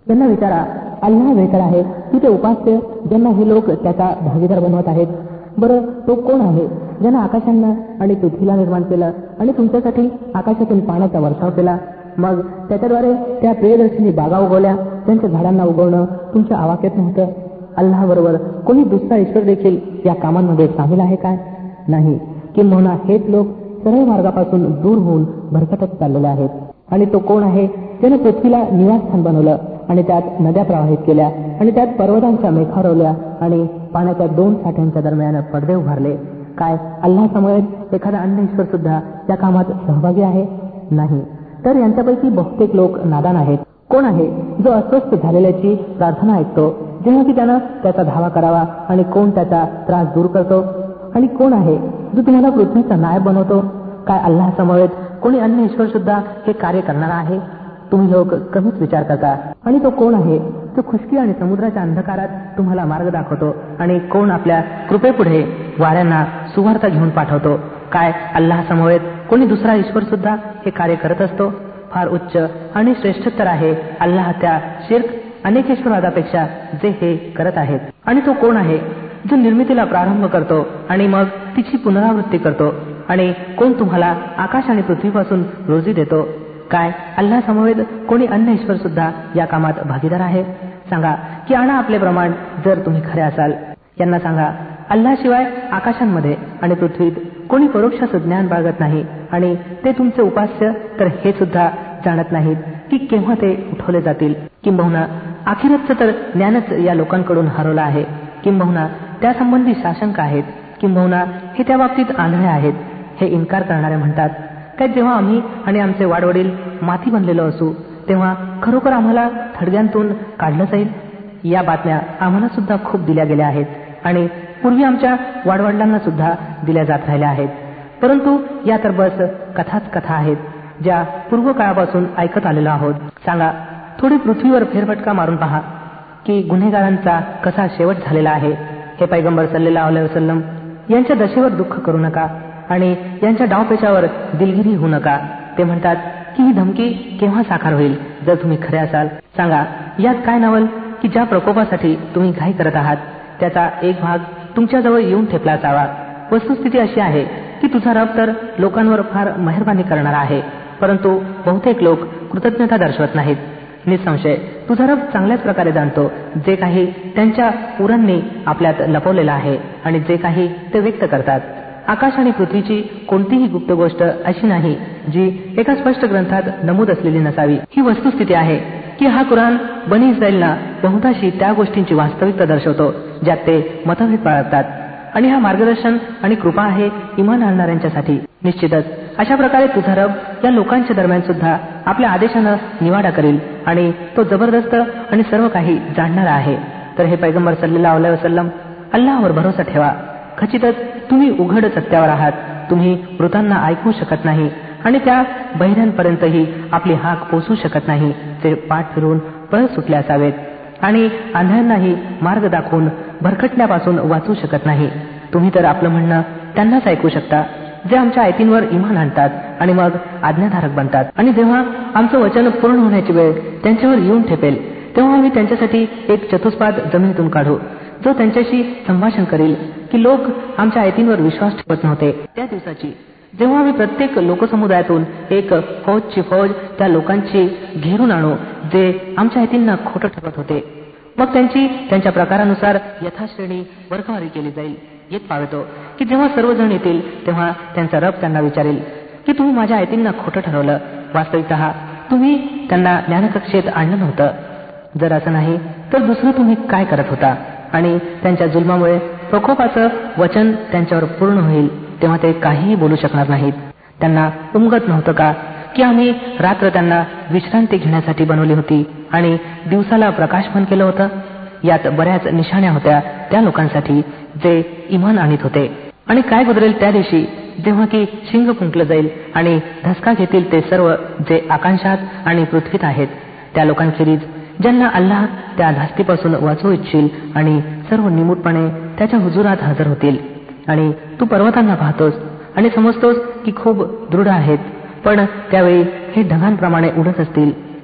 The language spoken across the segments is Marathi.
त्यांना विचारा, अल्लाह बेहतर आहे की ते उपास्य ज्यांना हे लोक त्याचा भागीदार बनवत आहेत? बरं, तो कोण आहे ज्यानं आकाशांना आणि पृथ्वीला निर्माण केलं आणि तुमच्यासाठी आकाशातून पाण्याचा वर्षाव केला, मग त्याच्याद्वारे त्या प्रियदर्शनी बागा उगवल्या, त्यांच्या झाडांना उगवणं तुमच्या आवाक्यात नव्हतं? अल्लाहबरोबर कोणी दुसरा ईश्वर देखील या कामांमध्ये सामील आहे काय? नाही. किंबहुना हेच लोक सरळ मार्गापासून दूर होऊन भरकटत चाललेले आहेत. आणि तो कोण आहे ज्याने पृथ्वीला निवासस्थान बनवलं आणि त्यात नद्या प्रवाहित केल्या आणि त्यात पर्वतांच्या मेघा रोवल्या आणि पाण्याच्या 2 साठ्यांच्या दरम्यान पडदे उभारले? काय अल्लाहसमवेत एखादा अन्य ईश्वर सुद्धा त्या कामात सहभागी आहे? नाही. तर यांच्यापैकी बहुतेक लोक नादान आहेत. कोण आहे जो अस्वस्थ झालेल्याची प्रार्थना ऐकतो जेव्हा की त्यानं त्याचा धावा करावा, आणि कोण त्याचा त्रास दूर करतो? आणि कोण आहे जो तुम्हाला पृथ्वीचा नायब बनवतो? काय अल्लाहसमवेत कोणी अन्य ईश्वर सुद्धा हे कार्य करणारा आहे? तुम्ही लोक कमीच विचार करता. आणि तो कोण आहे जो खुशकी आणि समुद्राच्या अंधकारात तुम्हाला मार्ग दाखवतो? आणि कोण आपल्या कृपेपुढे वाऱ्यांना सुवार्ता घेऊन पाठवतो? काय अल्लाहसमवेत कोणी दुसरा ईश्वर सुद्धा हे कार्य करत असतो? फार उच्च आणि श्रेष्ठतर आहे अल्लाह त्या शिर्क अनेकेश्वरवादापेक्षा जे हे करत आहेत. आणि तो कोण आहे जो निर्मितीला प्रारंभ करतो आणि मग तिची पुनरावृत्ती करतो? आणि कोण तुम्हाला आकाश आणि पृथ्वीपासून रोजी देतो? काय अल्लाहसमवेत कोणी अन्य ईश्वर सुद्धा या कामात भागीदार आहे? सांगा की आणा आपले प्रमाण जर तुम्ही खरे असाल. यांना सांगा, अल्लाशिवाय आकाशांमध्ये आणि पृथ्वीत कोणी परोक्ष ज्ञान बाळगत नाही, आणि ते तुमचे उपास्य तर हे सुद्धा जाणत नाहीत की केव्हा ते उठवले जातील. किंबहुना आखिरतचं तर ज्ञानच या लोकांकडून हरवलं आहे. किंबहुना त्यासंबंधी साशंक आहेत. किंबहुना हे त्या बाबतीत आंधळे आहेत. हे इन्कार करणारे म्हणतात, काय जेव्हा आम्ही आणि आमचे वाडवडील माती बनलेलो असू तेव्हा खरोखर आम्हाला थडग्यांतून काढलं जाईल? या बातम्या आम्हाला सुद्धा खूप दिल्या गेल्या आहेत आणि पूर्वी आमच्या वाडवडिलांना सुद्धा दिल्या जात राहिल्या आहेत. परंतु या तर बस कथाच कथा आहेत ज्या पूर्व काळापासून ऐकत आलेलो आहोत. सांगा, थोडी पृथ्वीवर फेरफटका मारून पहा की गुन्हेगारांचा कसा शेवट झालेला आहे. हे पैगंबर सल्लल्लाहु अलैहि वसल्लम यांच्या दशेवर दुःख करू नका आणि यांच्या डावपेचावर दिलगिरी होऊ नका. ते म्हणतात की ही धमकी केव्हा साकार होईल जर तुम्ही खरे असाल. सांगा, यात काय नवल की ज्या प्रकोपासाठी तुम्ही घाई करत आहात त्याचा एक भाग तुमच्याजवळ येऊन ठेपला असावा. वस्तुस्थिती अशी आहे की तुझा रब तर लोकांवर फार मेहरबानी करणारा आहे, परंतु बहुतेक लोक कृतज्ञता दर्शवत नाहीत. निसंशय तुझा रब चांगल्याच प्रकारे जाणतो जे काही त्यांच्या पुरांनी आपल्यात लपवलेलं आहे आणि जे काही ते व्यक्त करतात. आकाश आणि पृथ्वीची कोणतीही गुप्त गोष्ट अशी नाही जी एका स्पष्ट ग्रंथात नमूद असलेली नसावी. ही वस्तुस्थिती आहे की हा कुराण बनी इस्रायलना बहुतांशी त्या गोष्टींची वास्तविकता दर्शवतो ज्यात ते मतभेद बाळगतात, आणि हा मार्गदर्शन आणि कृपा आहे इमान आणणाऱ्यांच्यासाठी. निश्चितच अशा प्रकारे तुझा रब या लोकांच्या दरम्यान सुद्धा आपल्या आदेशानं निवाडा करेल आणि तो जबरदस्त आणि सर्व काही जाणणारा आहे. तर हे पैगंबर सल्लल्लाहु अलैहि वसल्लम, अल्लाहवर भरोसा ठेवा. खचितच तुम्ही उघड सत्यावर आहात. तुम्ही मृतांना ऐकू शकत नाही आणि त्या बहिऱ्यांपर्यंतही आपली हाक पोचू शकत नाही जे पाठ फिरून पळ सुटले असावेत, आणि आंधळ्यांनाही मार्ग दाखवून भरकटण्यापासून वाचू शकत नाही. तुम्ही तर आपलं म्हणणं त्यांनाच ऐकू शकता जे आमच्या आयतींवर इमान आणतात आणि मग आज्ञाधारक बनतात. आणि जेव्हा आमचं वचन पूर्ण होण्याची वेळ त्यांच्यावर येऊन ठेपेल तेव्हा आम्ही त्यांच्यासाठी एक चतुष्पाद जमिनीतून काढू जो त्यांच्याशी संभाषण करेल की लोक आमच्या आयतींवर विश्वास ठेवत नव्हते. त्या दिवसाची जेव्हा आम्ही प्रत्येक लोकसमुदायातून एक फौजची फौज त्या लोकांची घेरून आणू जे आमच्या आयतींना खोटं ठरवत होते. मग त्यांची त्यांच्या प्रकारानुसार यथाश्रेणी वर्गवारी केली जाईल. येत पावतो की जेव्हा सर्वजण येतील तेव्हा त्यांचा रब त्यांना विचारेल की तुम्ही माझ्या आयतींना खोटं ठरवलं. वास्तविकतः तुम्ही त्यांना ज्ञानकक्षेत आणलं नव्हतं. जर असं नाही तर दुसरं तुम्ही काय करत होता? आणि त्यांच्या जुलमामुळे प्रकोपाचं वचन त्यांच्यावर पूर्ण होईल तेव्हा ते काहीही बोलू शकणार नाहीत. त्यांना उमगत नव्हतं का की आम्ही रात्र त्यांना विश्रांती घेण्यासाठी बनवली होती आणि दिवसाला प्रकाशमान केलं होतं? यात बऱ्याच निशाण्या होत्या त्या लोकांसाठी जे इमान आणीत होते. आणि काय गुजरेल त्या दिवशी जेव्हा की शिंग फुंकलं जाईल आणि धसका घेतील ते सर्व जे आकाशात आणि पृथ्वीत आहेत, त्या लोकांखेरीज ज्यांना अल्लाह त्या धास्तीपासून वाचवू इच्छिल, आणि सर्व निमूटपणे त्याच्या हुजुरात हजर होतील. आणि तू पर्वतांना पाहतोस आणि समजतोस की खूप दृढ आहेत, पण त्यावेळी हे ढगांप्रमाणे उडत असतील.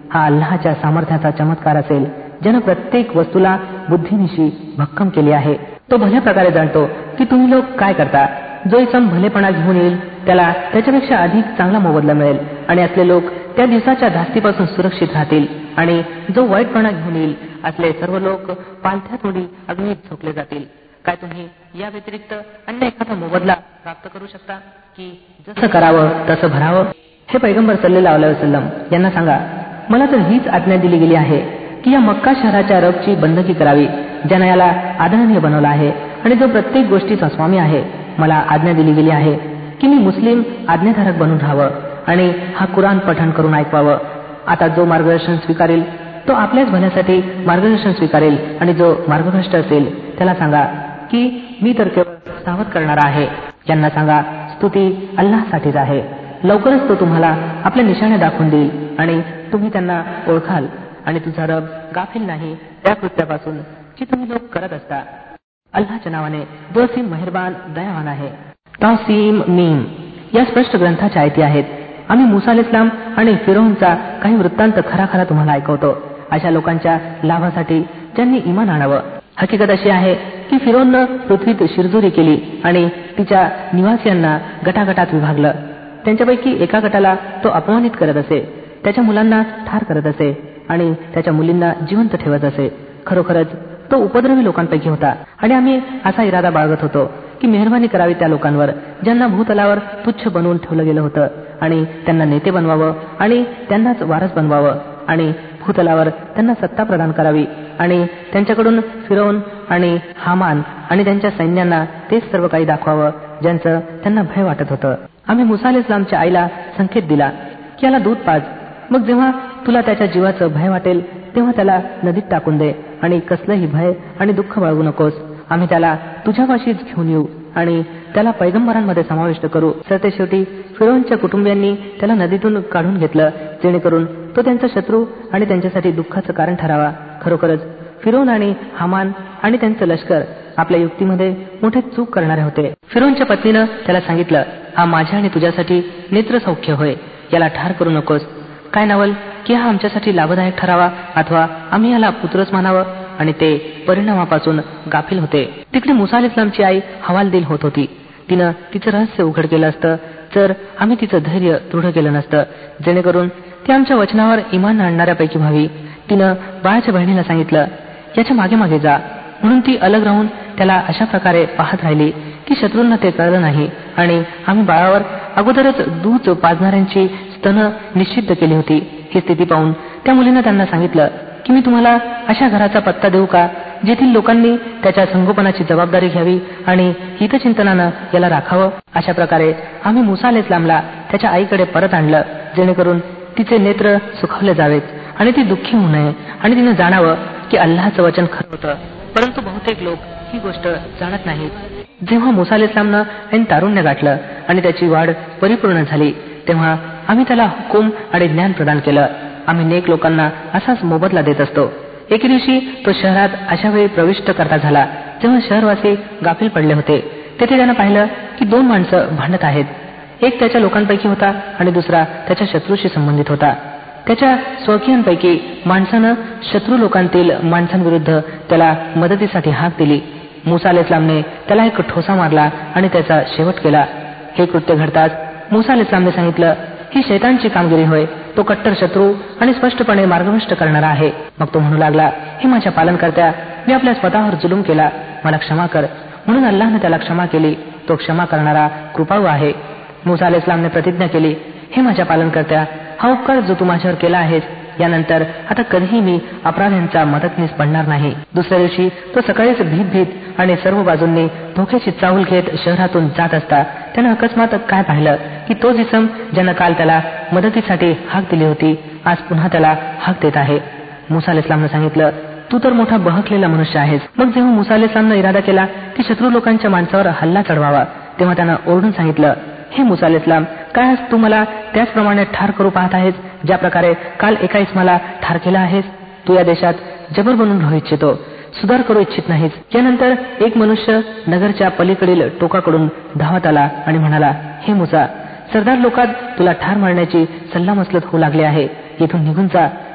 हा अल्लाहच्या सामर्थ्याचा चमत्कार असेल, ज्यानं प्रत्येक वस्तूला बुद्धीनिशी भक्कम केली आहे. तो भल्या प्रकारे जाणतो की तुम्ही लोक काय करता. जो इसम भलेपणा घेऊन येईल त्याला त्याच्यापेक्षा अधिक चांगला मोबदला मिळेल, आणि असले लोक त्या दिवसाच्या धास्तीपासून सुरक्षित राहतील. आणि जो वाईटपणा घेऊन येईल असले सर्व लोक पालथ्या तोंडी अग्नीत झोकले जातील. काय तुम्ही या व्यतिरिक्त अन्य एखादा मोबदला प्राप्त करू शकता की जसं करावं तसं भरावं? हे पैगंबर सल्लल्लाहु अलैहि वसल्लम यांना सांगा, मला तर हीच आज्ञा दिली गेली आहे की या मक्का शहराच्या रबची बंदकी करावी, ज्यानं याला आदरणीय बनवलं आहे आणि जो प्रत्येक गोष्टीचा स्वामी आहे. मला आज्ञा दिली गेली आहे की मी मुस्लिम आज्ञाधारक बनून राहावं आणि हा कुराण पठण करून ऐकवावं. आता जो मार्गदर्शन स्वीकारेल तो आपल्याच भल्यासाठी मार्गदर्शन स्वीकारेल, आणि जो मार्गभ्रष्ट असेल त्याला सांगा की मी तर केवळ सावध करणारा आहे. यांना सांगा, स्तुती अल्लाहसाठीच आहे. लवकरच तो तुम्हाला आपल्या निशाणे दाखवून देईल आणि तुम्ही त्यांना ओळखाल, आणि तुझा रब गाफील नाही त्या कृत्यापासून जी तुम्ही लोक करत असता. अल्लाहच्या नावाने जो असीम मेहरबान दयावान आहे. तासीम मीम या स्पष्ट ग्रंथाच्या आयती आहेत. आम्ही मुसा अलैहिस्सलाम आणि फिरौनचा काही वृत्तांत खरा खरा तुम्हाला ऐकवतो, अशा लोकांच्या लाभासाठी ज्यांनी इमान आणावं. हकीकत अशी आहे की फिरौननं पृथ्वीत शिरजोरी केली आणि तिच्या निवासियांना गटागटात विभागलं. त्यांच्यापैकी एका गटाला तो अपमानित करत असे, त्याच्या मुलांना ठार करत असे आणि त्याच्या मुलींना जिवंत ठेवत असे. खरोखरच तो उपद्रवी लोकांपैकी होता, आणि आम्ही असा इरादा बाळगत होतो की मेहरबानी करावी त्या लोकांवर ज्यांना भूतलावर तुच्छ बनवून ठेवलं गेलं होतं, आणि त्यांना नेते बनवावं आणि त्यांनाच वारस बनवावं, आणि भूतलावर त्यांना सत्ता प्रदान करावी, आणि त्यांच्याकडून फिरौन आणि हामान आणि त्यांच्या सैन्यांना तेच सर्व काही दाखवावं ज्यांचं त्यांना भय वाटत होतं. आम्ही मुसा अलैहिस्सलामच्या आईला संकेत दिला की याला दूध पाज, मग जेव्हा तुला त्याच्या जीवाचं भय वाटेल तेव्हा त्याला नदीत टाकून दे, आणि कसलंही भय आणि दुःख बाळगू नकोस. आम्ही त्याला तुझ्यापाशीच घेऊन येऊ आणि त्याला पैगंबरांमध्ये समाविष्ट करू. सरतेशेवटी फिरौनच्या कुटुंबियांनी त्याला नदीतून काढून घेतलं, जेणेकरून तो त्यांचा शत्रू आणि त्यांच्यासाठी दुःखाचं कारण ठरावा. खरोखरच फिरौन आणि हामान आणि त्यांचं लष्कर आपल्या युक्तीमध्ये मोठे चूक करणारे होते. फिरौनच्या पत्नीनं त्याला सांगितलं, हा माझ्या आणि तुझ्यासाठी नेत्रसौख्य होय, याला ठार करू नकोस. काय नवल की हा आमच्यासाठी लाभदायक ठरावा, अथवा आम्ही याला पुत्रच मानावं. आणि ते परिणामापासून गाफील होते. तिकडे मुसा अलैहिस्सलामची आई हवालदिल होत होती. तिनं तिचं रहस्य उघड केलं असतं तर आम्ही तिचं धैर्य दृढ केलं नसतं, जेणेकरून ती आमच्या वचनावर इमान आणणाऱ्यापैकी व्हावी. तिनं बाळाच्या बहिणीला सांगितलं, याच्या मागे मागे जा, म्हणून ती अलग राहून त्याला अशा प्रकारे पाहत राहिली की शत्रूंना ते कळलं नाही. आणि आम्ही बाळावर अगोदरच दूध पाजणाऱ्यांची स्तनं निश्चित केली होती. ही स्थिती पाहून त्या मुलीनं त्यांना सांगितलं की मी तुम्हाला अशा घराचा पत्ता देऊ का जेथील लोकांनी त्याच्या संगोपनाची जबाबदारी घ्यावी आणि हितचिंतनानं याला राखावं. अशा प्रकारे आम्ही मुसा अलैहिस्सलामला त्याच्या आईकडे परत आणलं, जेणेकरून तिचे नेत्र सुखावले जावेत आणि ती दुःखी होऊ नये, आणि तिनं जाणावं की अल्लाहचं वचन खरं होतं. परंतु बहुतेक लोक ही गोष्ट जाणत नाहीत. जेव्हा मुसा अलैहिस्सलामनं ऐन तारुण्य गाठलं आणि त्याची वाढ परिपूर्ण झाली, तेव्हा आम्ही त्याला हुकूम आणि ज्ञान प्रदान केलं. आम्ही नेक लोकांना असाच मोबदला देत असतो. एके दिवशी तो शहरात अशा वेळी प्रविष्ट करता झाला जेव्हा शहरवासी गाफील पडले होते. तेथे त्यानं पाहिलं की दोन माणसं भांडत आहेत. एक त्याच्या लोकांपैकी होता आणि दुसरा त्याच्या शत्रूशी संबंधित होता. त्याच्या स्वकीयांपैकी माणसानं शत्रू लोकांतील माणसांविरुद्ध त्याला मदतीसाठी हाक दिली. मुसा अलैहिस्सलामने त्याला एक ठोसा मारला आणि त्याचा शेवट केला. हे कृत्य घडताच मुसा अलैहिस्सलामने सांगितलं, ही शैतानची कामगिरी होय, तो कट्टर शत्रू आणि स्पष्टपणे मार्गभ्रष्ट करणारा आहे. मग तो म्हणू लागला, हे माझ्या पालनकर्त्या, मी आपल्या स्वतःवर जुलूम केला, मला क्षमा कर. म्हणून अल्लाहने त्याला क्षमा केली. तो क्षमा करणारा कृपाळू आहे. मुसा अलैहिस्सलामने प्रतिज्ञा केली, हे माझ्या पालनकर्त्या, हा उपकार जो तू माझ्यावर केला आहेस, यानंतर आता कधीही मी अपराध्यांचा मदतनीस बनणार नाही. दुसऱ्या दिवशी तो सकाळीच भीत आणि सर्व बाजूंनी धोक्याची चाहूल घेत शहरातून जात असता त्यानं अकस्मात काय पाहिलं की तो जिसम ज्यानं काल त्याला मदतीसाठी हाक दिली होती, आज पुन्हा त्याला हाक देत आहे. मुसा अलैहिस्सलामनं सांगितलं, तू तर मोठा बहकलेला मनुष्य आहेस. मग जेव्हा मुसा अलैहिस्सलामनं इरादा केला की शत्रू लोकांच्या माणसावर हल्ला चढवावा, तेव्हा त्यानं ओरडून सांगितलं, हे मुसा अलैहिस्सलाम, काय तू मला त्याचप्रमाणे ठार करू पाहत आहेस ज्या प्रकारे काल एका इस्माला ठार केला आहेस? तू या देशात जबर बनून राहू इच्छितो, सुधार करू इच्छित नाहीस. यानंतर एक मनुष्य नगरच्या पलीकडील टोकाकडून धावत आला आणि म्हणाला, हे मुसा, सरदार लोकात तुला ठार मारण्याची सल्लामसलत होऊ लागली आहे, येथून निघून जा.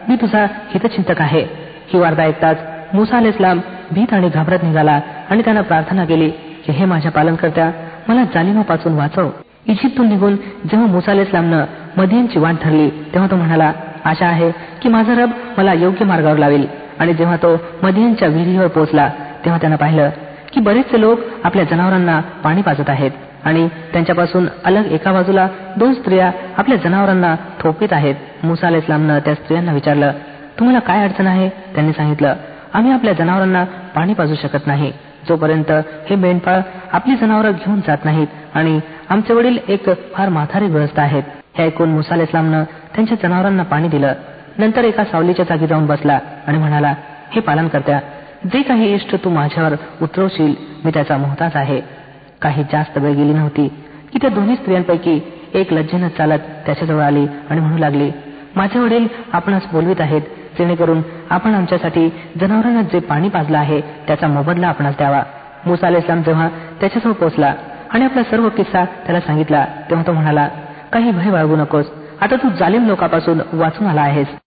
मी तुझा हितचिंतक आहे. ही वार्ता ऐकताच मुसा अलैहिस्सलाम भीत आणि घाबरत निघाला आणि त्यानं प्रार्थना केली की हे माझ्या पालनकर्त्या, मला जालिमापासून वाचव. इजिप्तून निघून जेव्हा मुसा अलैहिस्सलामनं मदियनची वाट धरली तेव्हा तो म्हणाला, आशा आहे की माझा रब मला योग्य मार्गावर लावेल. आणि जेव्हा तो मदियनच्या विहिरीवर पोहोचला तेव्हा त्यानं पाहिलं की बरेचसे लोक आपल्या जनावरांना पाणी पाजत आहेत आणि त्यांच्यापासून अलग एका बाजूला 2 स्त्रिया आपल्या जनावरांना थोपवीत आहेत. मुसा अलैहिस्सलामनं त्या स्त्रियांना विचारलं, तुम्हाला काय अडचण आहे? त्यांनी सांगितलं, आम्ही आपल्या जनावरांना पाणी पाजू शकत नाही जोपर्यंत हे मेंढपाळ आपली जनावरं घेऊन जात नाहीत आणि आमचे वडील एक फार म्हातारे गृहस्थ आहेत. हे ऐकून मुसा अलैहिस्सलामनं त्यांच्या जनावरांना पाणी दिलं. नंतर एका सावलीच्या जागी जाऊन बसला आणि म्हणाला, हे पालनकर्त्या, जे काही इष्ट तू माझ्यावर उतरवशील मी त्याचा मोहताज आहे. काही जास्त वेळ गेली नव्हती की त्या दोन्ही स्त्रियांपैकी एक लज्जेनं चालत त्याच्याजवळ आली आणि म्हणू लागली, माझे वडील आपणास बोलवीत आहेत जेणेकरून आपण आमच्यासाठी जनावरांना जे पाणी पाजलं आहे त्याचा मोबदला आपणास द्यावा. मुसा अलैहिस्सलाम जेव्हा त्याच्याजवळ पोहोचला आणि आपला सर्व किस्सा त्याला सांगितला तेव्हा तो म्हणाला, काही भय बाळगू नकोस, आता तू जालिम लोकांपासून वाचून आला आहेस.